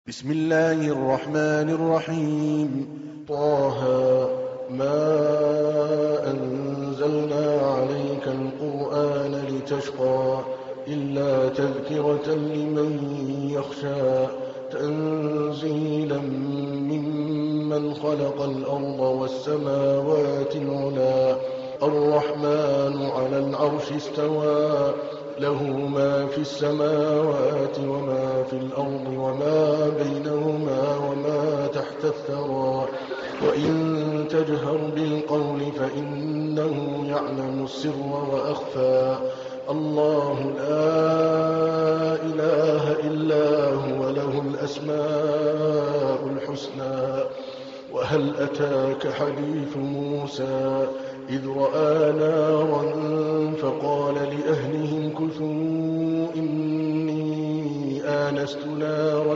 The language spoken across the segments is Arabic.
بسم الله الرحمن الرحيم. طه ما أنزلنا عليك القرآن لتشقى إلا تذكرة لمن يخشى تنزيلا ممن خلق الأرض والسماوات العلى الرحمن على العرش استوى له ما في السماوات وما في الأرض وما بينهما وما تحت الثرى وإن تجهر بالقول فإنه يعلم السر وأخفى الله لا إله إلا هو له الأسماء الحسنى. وهل أتاك حديث موسى إذ رأى نارا فقال لأهلهم كثوا إني آنست نارا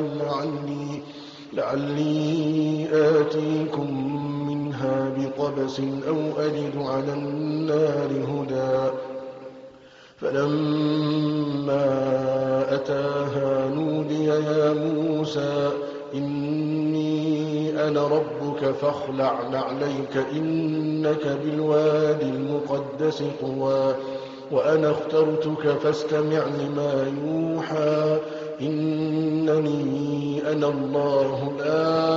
لعلي آتيكم منها بقبس أو أجد على النار هدى. فلما أتاها نودي يا موسى إني أنا ربك فاخلع نعليك إنك بالوادي المقدس طوى وأنا اخترتك فاستمع لما يوحى إنني أنا الله لا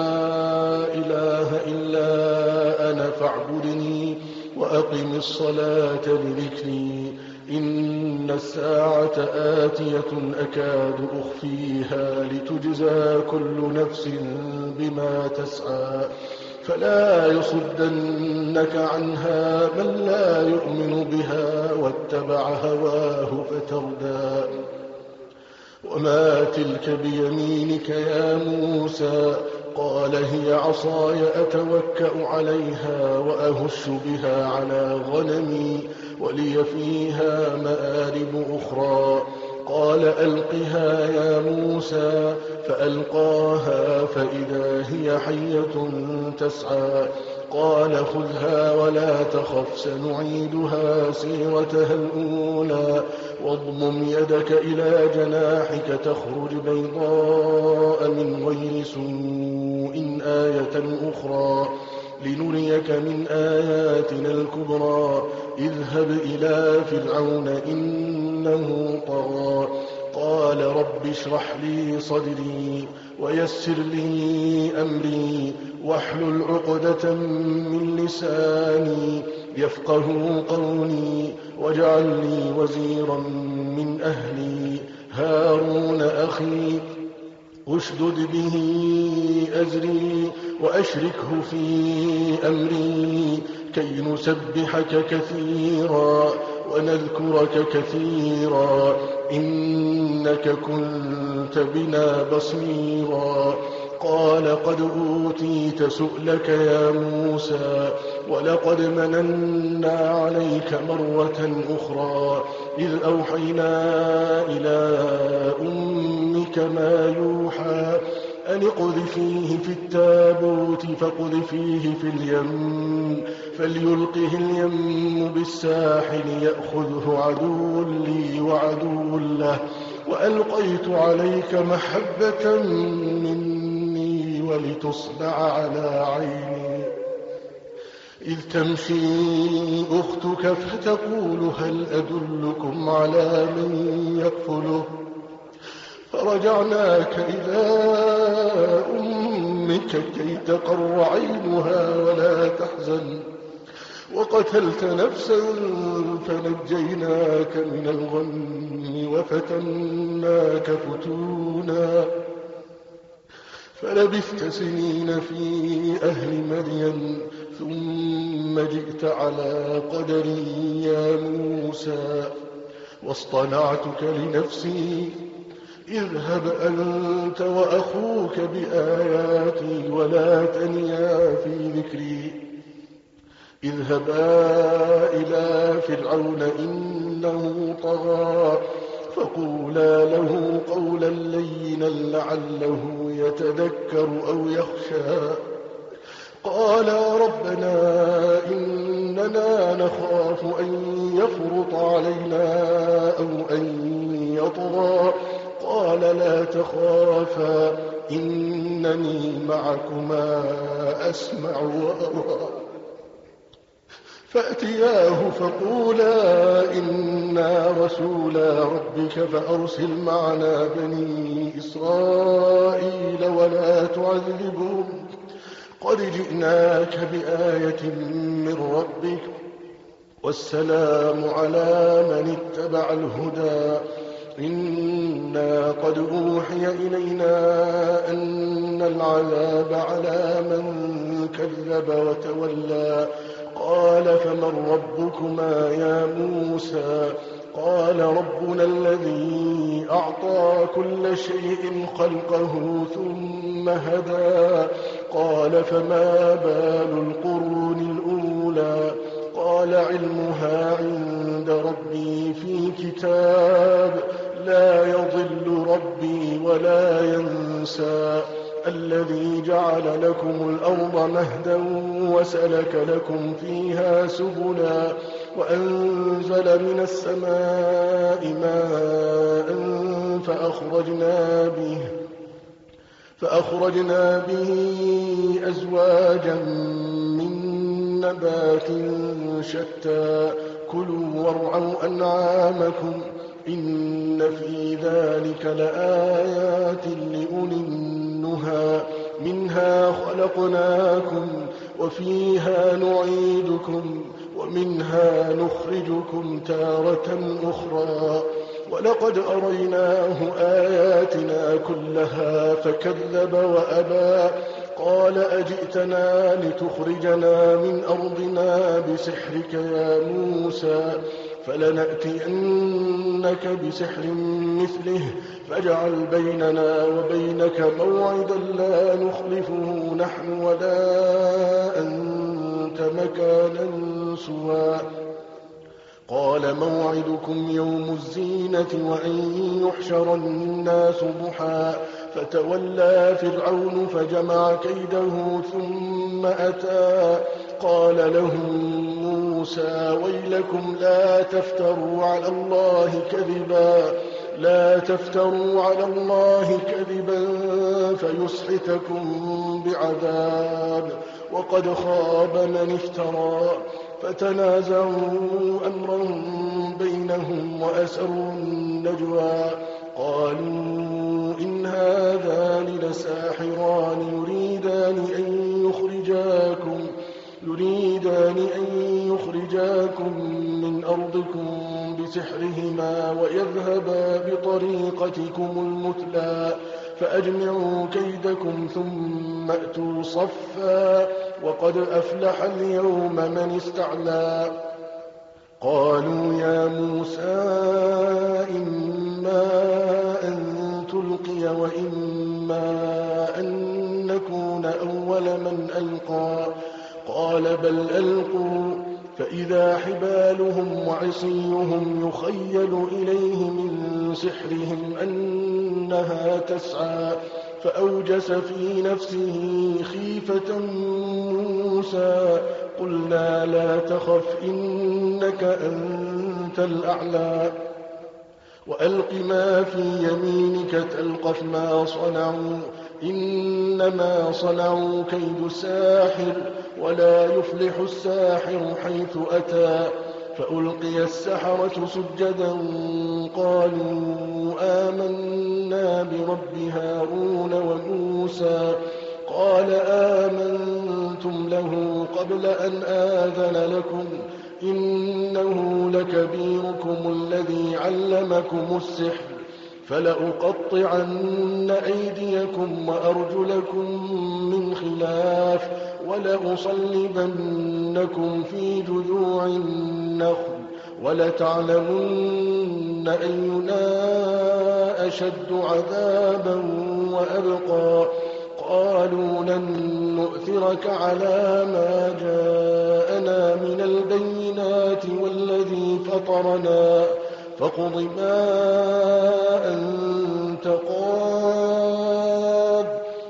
إله إلا أنا فاعبدني وأقم الصلاة لذكري إن الساعة آتية أكاد أخفيها لتجزى كل نفس بما تسعى فلا يصدنك عنها من لا يؤمن بها واتبع هواه فتردى. وما تلك بيمينك يا موسى قال هي عصاي أتوكأ عليها وأهش بها على غنمي ولي فيها مآرب أخرى. قال ألقها يا موسى فألقاها فإذا هي حية تسعى قال خذها ولا تخف سنعيدها سيرتها الأولى واضمم يدك إلى جناحك تخرج بيضاء من غير سوء آية أخرى لنريك من آياتنا الكبرى اذهب إلى فرعون إنه طغى. قال رب اشرح لي صدري ويسر لي أمري واحلل عقدة من لساني يفقه قولي واجعل لي وزيرا من أهلي هارون أخي أشدد به أزري وأشركه في أمري كي نسبحك كثيرا ونذكرك كثيرا إنك كنت بنا بصيرا. قال قد أوتيت سؤلك يا موسى ولقد مننا عليك مرة أخرى إذ أوحينا إلى أمك ما يوحى أن اقذفيه في التابوت فاقذفيه في اليم فليلقه اليم بالساحل يأخذه عدو لي وعدو له وألقيت عليك محبة مني ولتصنع على عيني إذ تمشي أختك فتقول هل أدلكم على من يكفله فرجعناك إلى أمك كي تقر عينها ولا تحزن وقتلت نفسا فنجيناك من الغم وفتناك فتونا فلبثت سنين في أهل مدين ثم جئت على قدري يا موسى واصطنعتك لنفسي اذهب أنت وأخوك بآياتي ولا تنيا في ذكري اذهبا إلى فرعون إنه طغى فقولا له قولا لينا لعله يتذكر أو يخشى. قالا ربنا إننا نخاف أن يفرط علينا أو أن يطغى قال لا تخافا إنني معكما أسمع وأرى. فأتياه فقولا إنا رسولا ربك فأرسل معنا بني إسرائيل ولا تعذبهم قد جئناك بآية من ربك والسلام على من اتبع الهدى إنا قد أوحي إلينا أن العذاب على من كذب وتولى قال فمن ربكما يا موسى قال ربنا الذي أعطى كل شيء خلقه ثم هدى قال فما بال القرون الأولى قال علمها عند ربي في كتاب لا يضل ربي ولا ينسى الذي جعل لكم الأرض مهدا وسلك لكم فيها سبلا وأنزل من السماء ماء فأخرجنا به أزواجا من نبات شتى كلوا وارعوا أنعامكم إن في ذلك لآيات لأولي النهى منها خلقناكم وفيها نعيدكم ومنها نخرجكم تارة أخرى ولقد أريناه آياتنا كلها فكذب وأبى قال أجئتنا لتخرجنا من أرضنا بسحرك يا موسى فلنأتينك بسحر مثله فاجعل بيننا وبينك موعدا لا نخلفه نحن ولا أنت مكانا سوى قال موعدكم يوم الزينة وأن يحشر الناس ضحى فتولى فرعون فجمع كيده ثم أتى قال لهم موسى ويلكم لا تفتروا على الله كذبا فيسحتكم بعذاب وقد خاب من افترى فتنازعوا أمرهم بينهم وأسروا النجوى قالوا إن هذان لساحران يريدان أن يخرجاكم من أرضكم بسحرهما ويذهبا بطريقتكم المثلى فأجمعوا كيدكم ثم أتوا صفا وقد أفلح اليوم من استعلى قالوا يا موسى إما أن تلقي وإما أن نكون أول من ألقى قال بل ألقوا فإذا حبالهم وعصيهم يخيل إليه من سحرهم أنها تسعى فأوجس في نفسه خيفة موسى قلنا لا تخف إنك أنت الأعلى وألق ما في يمينك تلقف ما صنعوا إنما صنعوا كيد ساحر ولا يفلح الساحر حيث أتى فألقي السحرة سجدا قالوا آمنا برب هارون وموسى قال آمنتم له قبل أن آذن لكم إنه لكبيركم الذي علمكم السحر فلأقطعن أيديكم وأرجلكم من خلاف ولأصلبنكم في جذوع النخل ولتعلمن أينا أشد عذابا وأبقى قالوا لن نؤثرك على ما جاءنا من البينات والذي فطرنا فاقض ما أنت قاض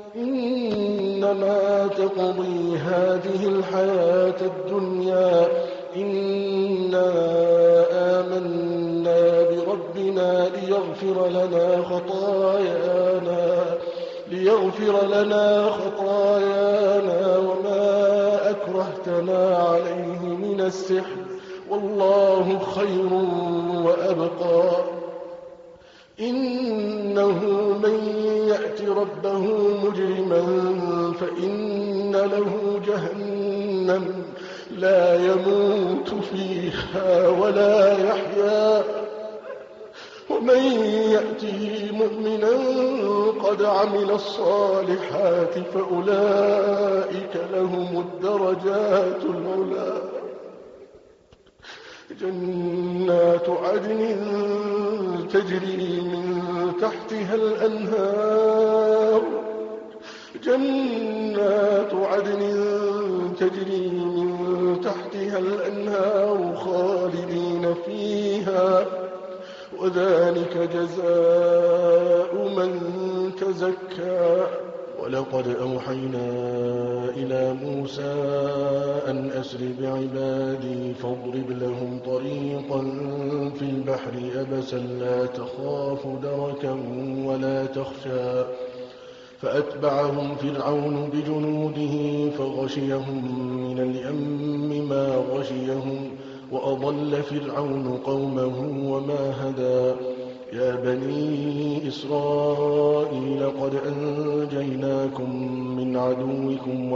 إنما تقضي هذه الحياة الدنيا إنا آمنا بربنا ليغفر لنا خطايانا ليغفر لنا خطايانا وما أكرهتنا عليه من السحر، والله خير وأبقى. إنه من يأت ربه مجرما فإن له جهنم لا يموت فيها ولا يحيا، ومن يأته مؤمنا قد عمل الصالحات فأولئك لهم الدرجات العلى. جنات عدن تجري من تحتها الأنهار، جنات عدن تجري من تحتها الأنهار خالدين فيها، وذلك جزاء من تزكى. ولقد أوحينا إلى موسى أن أسر بعبادي فاضرب لهم طريقا في البحر يبسا لا تخاف دركا ولا تخشى، فأتبعهم فرعون بجنوده فغشيهم من اليم ما غشيهم، وأضل فرعون قومه وما هدى. يا بني إسرائيل قد أنجيناكم من عدوكم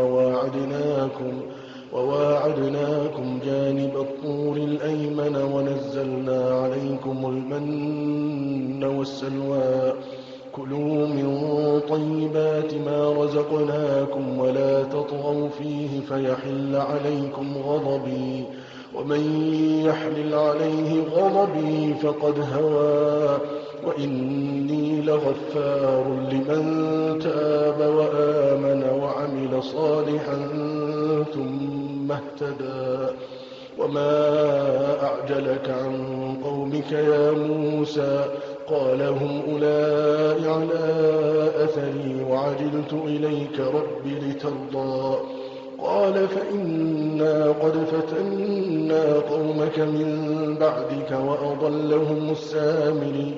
وواعدناكم جانب الطور الأيمن ونزلنا عليكم المن والسلوى. كلوا من طيبات ما رزقناكم ولا تطغوا فيه فيحل عليكم غضبي، ومن يحلل عليه غضبي فقد هوى، وإني لغفار لمن تاب وآمن وعمل صالحا ثم اهتدى. وما أعجلك عن قومك يا موسى؟ قال هم أولئك على أثري وعجلت إليك رب لترضى. قال فإنا قد فتنا قومك من بعدك وأضلهم السامري.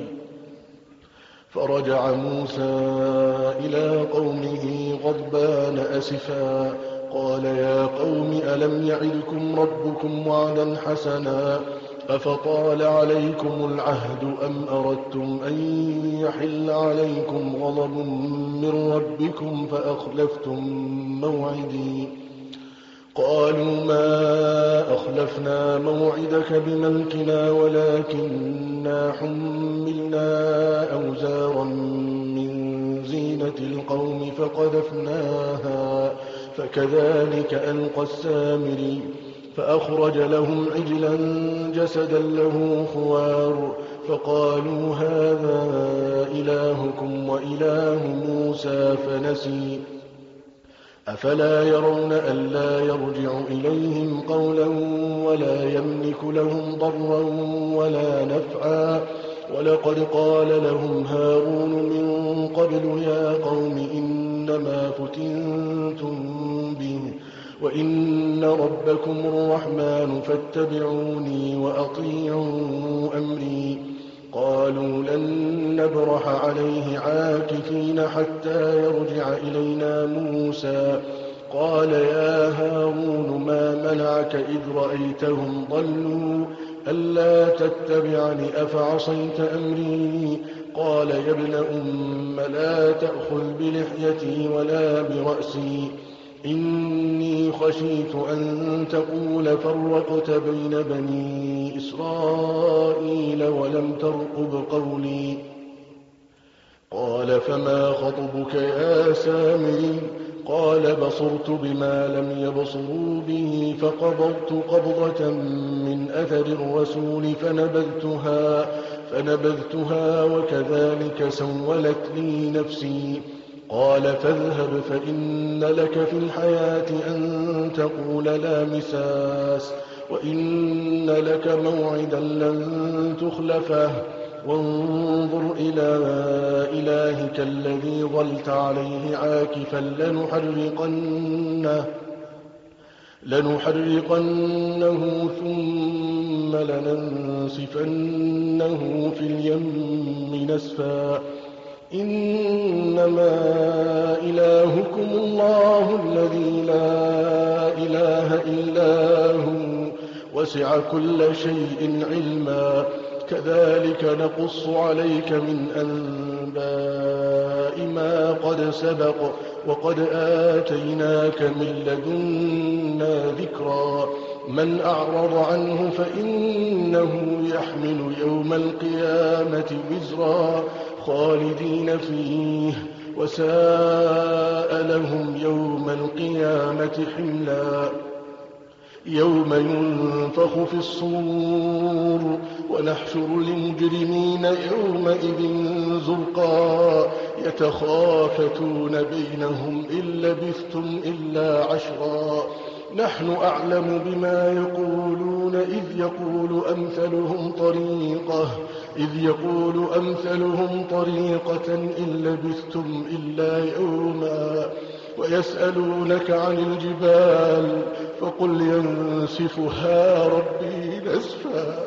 فرجع موسى إلى قومه غضبان أسفا قال يا قوم ألم يعدكم ربكم وعدا حسنا أفطال عليكم العهد أم أردتم أن يحل عليكم غضب من ربكم فأخلفتم موعدي. قالوا ما أخلفنا موعدك بملكنا ولكننا حملنا أوزارا من زينة القوم فقذفناها فكذلك ألقى السامري. فأخرج لهم عجلا جسدا له خوار فقالوا هذا إلهكم وإله موسى فنسي. أفلا يرون ألا يرجع إليهم قولا ولا يملك لهم ضرا ولا نفعا. ولقد قال لهم هارون من قبل يا قوم إنما فتنتم به وإن ربكم الرحمن فاتبعوني وأطيعوا أمري. قالوا لن نبرح عليه عاكفين حتى يرجع إلينا موسى. قال يا هارون ما منعك إذ رأيتهم ضلوا ألا تتبعني أفعصيت أمري. قال يا ابن أم لا تأخذ بلحيتي ولا برأسي إني خشيت أن تقول فرقت بين بني إسرائيل ولم ترقب قولي. قال فما خطبك يا سامري؟ قال بصرت بما لم يبصروا به فقبضت قبضة من أثر الرسول فنبذتها وكذلك سولت لي نفسي. قال فاذهب فإن لك في الحياة أن تقول لا مساس وإن لك موعدا لن تخلفه وانظر إلى إلهك الذي ظلت عليه عاكفا لنحرقنه ثم لننسفنه في اليم نسفا إنما إلهكم الله الذي لا إله إلا هو وسع كل شيء علما كذلك نقص عليك من أنباء ما قد سبق وقد آتيناك من لدنا ذكرا من أعرض عنه فإنه يحمل يوم القيامة وزرا خالدين فيه وساء لهم يوم القيامة حملا يوم ينفخ في الصور ونحشر المجرمين يومئذ زرقا يتخافتون بينهم إن لبثتم إلا عشرا نحن أعلم بما يقولون إذ يقول أمثلهم طريقة إن لبثتم إلا يوما ويسألونك عن الجبال فقل ينسفها ربي نسفا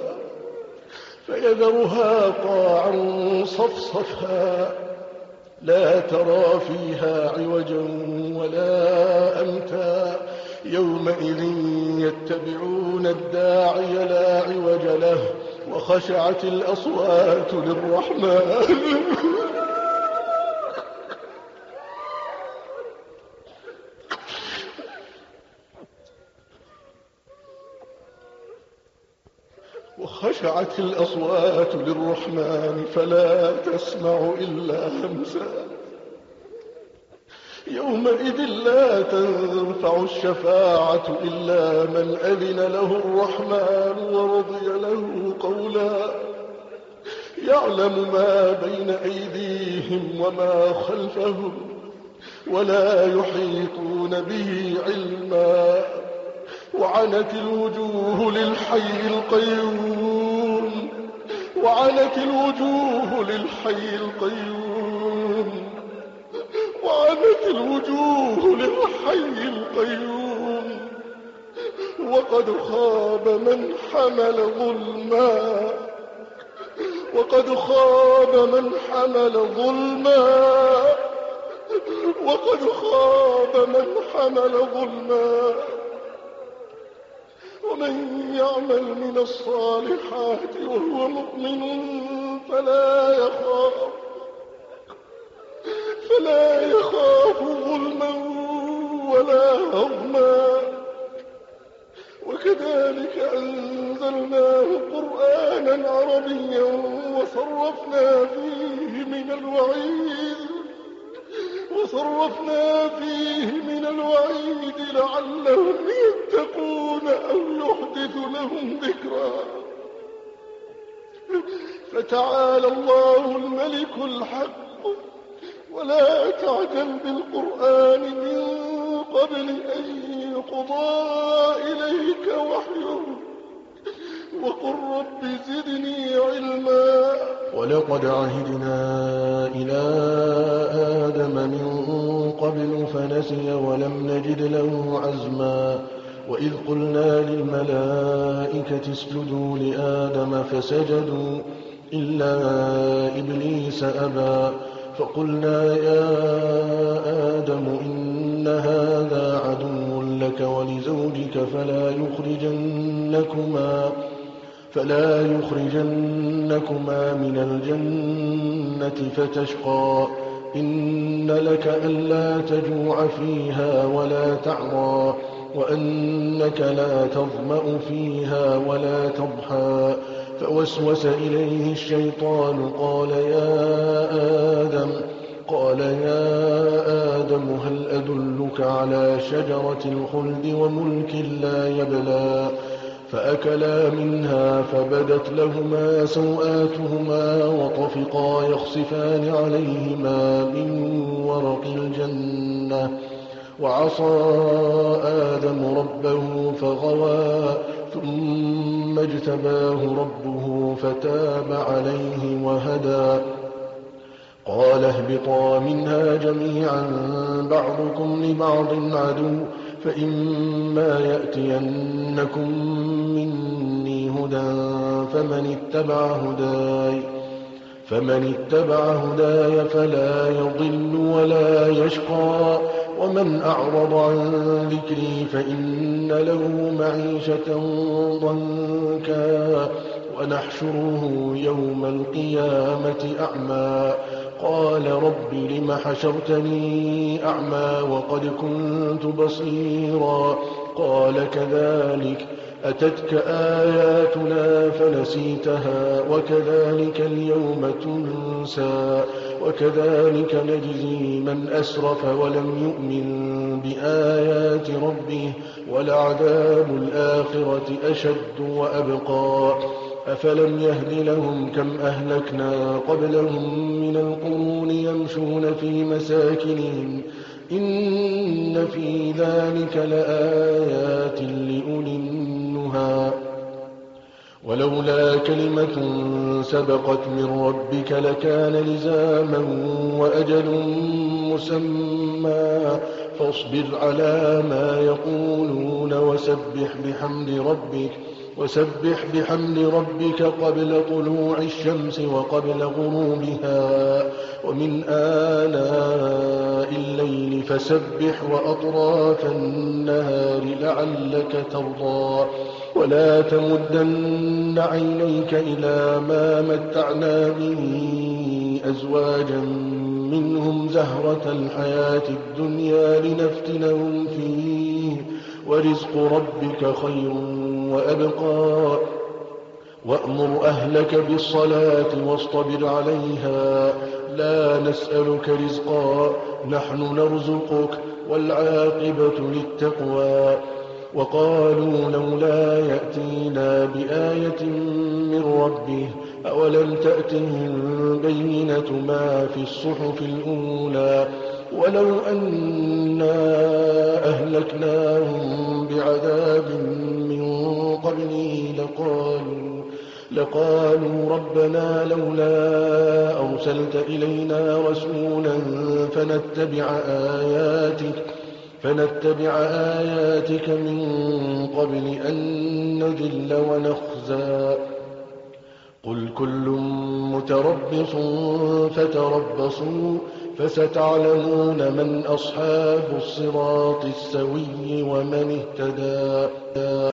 فيذرها قاعا صفصفا لا ترى فيها عوجا ولا أمتا يومئذ يتبعون الداعي لا عوج له وخشعت الأصوات للرحمن وخشعت الأصوات للرحمن فلا تسمع إلا همسا يومئذ لا تنفع الشفاعة إلا من أذن له الرحمن ورضي له قولا يعلم ما بين أيديهم وما خلفهم ولا يحيطون به علما وعنت الوجوه للحي القيوم وعنت الوجوه للحي القيوم وعنت الوجوه للحي القيوم وقد خاب من حمل ظلما وقد خاب من حمل ظلما وقد خاب من حمل ظلما ومن يعمل من الصالحات وهو مؤمن فلا يخاف ظلما ولا هضما وكذلك أنزلناه قرآنا عربيا وصرفنا فيه من الوعيد لعلهم يتقون أو يحدث لهم ذكرا فتعالى الله الملك الحق ولا تعجل بالقرآن من قبل أن يقضى إليك وحيه وقل رب زدني علما ولقد عهدنا إلى آدم من قبل فنسي ولم نجد له عزما وإذ قلنا للملائكة اسجدوا لآدم فسجدوا إلا إبليس أبى فقلنا يا آدم إن هذا عدو لك ولزوجك فلا يخرجنكما من الجنة فتشقى إن لك ألا تجوع فيها ولا تعرى وأنك لا تظمأ فيها ولا تضحى فوسوس إليه الشيطان قال يا آدم هل أدلك على شجرة الخلد وملك لا يبلى فأكلا منها فبدت لهما سوآتهما وطفقا يخصفان عليهما من ورق الجنة وعصى آدم ربه فغوى ثم اجتباه ربه فتاب عليه وهدى قال اهبطا منها جميعا بعضكم لبعض عدو فإما فمن اتبع هداي فلا يضل ولا يشقى ومن أعرض عن ذكري فإن له معيشة ضنكا ونحشره يوم القيامة أعمى قال رب لم حشرتني أعمى وقد كنت بصيرا قال كذلك أتتك آياتنا فنسيتها وكذلك اليوم تنسى وكذلك نجزي من أسرف ولم يؤمن بآيات ربه ولعذاب الآخرة أشد وأبقى أفلم يهد لهم كم أهلكنا قبلهم من القرون يمشون في مساكنهم إن في ذلك لآيات لأولي النهى ولولا كلمة سبقت من ربك لكان لزاما وأجل مسمى فاصبر على ما يقولون وسبح بحمد ربك قبل طلوع الشمس وقبل غروبها ومن آناء الليل فسبح وأطراف النهار لعلك ترضى ولا تمدن عينيك إلى ما متعنا به أزواجا منهم زهرة الحياة الدنيا لنفتنهم فيه ورزق ربك خير وأبقى وأمر أهلك بالصلاة واصطبر عليها لا نسألك رزقا نحن نرزقك والعاقبة للتقوى وقالوا لولا يأتينا بآية من ربه أولم تأتهم بينة ما في الصحف الأولى ولو أنا أهلكناهم بعذاب من قبله لقالوا ربنا لولا أرسلت إلينا رسولا فنتبع آياتك من قبل أن نذل ونخزى قل كل متربص فتربصوا فستعلمون من أصحاب الصراط السوي ومن اهتدى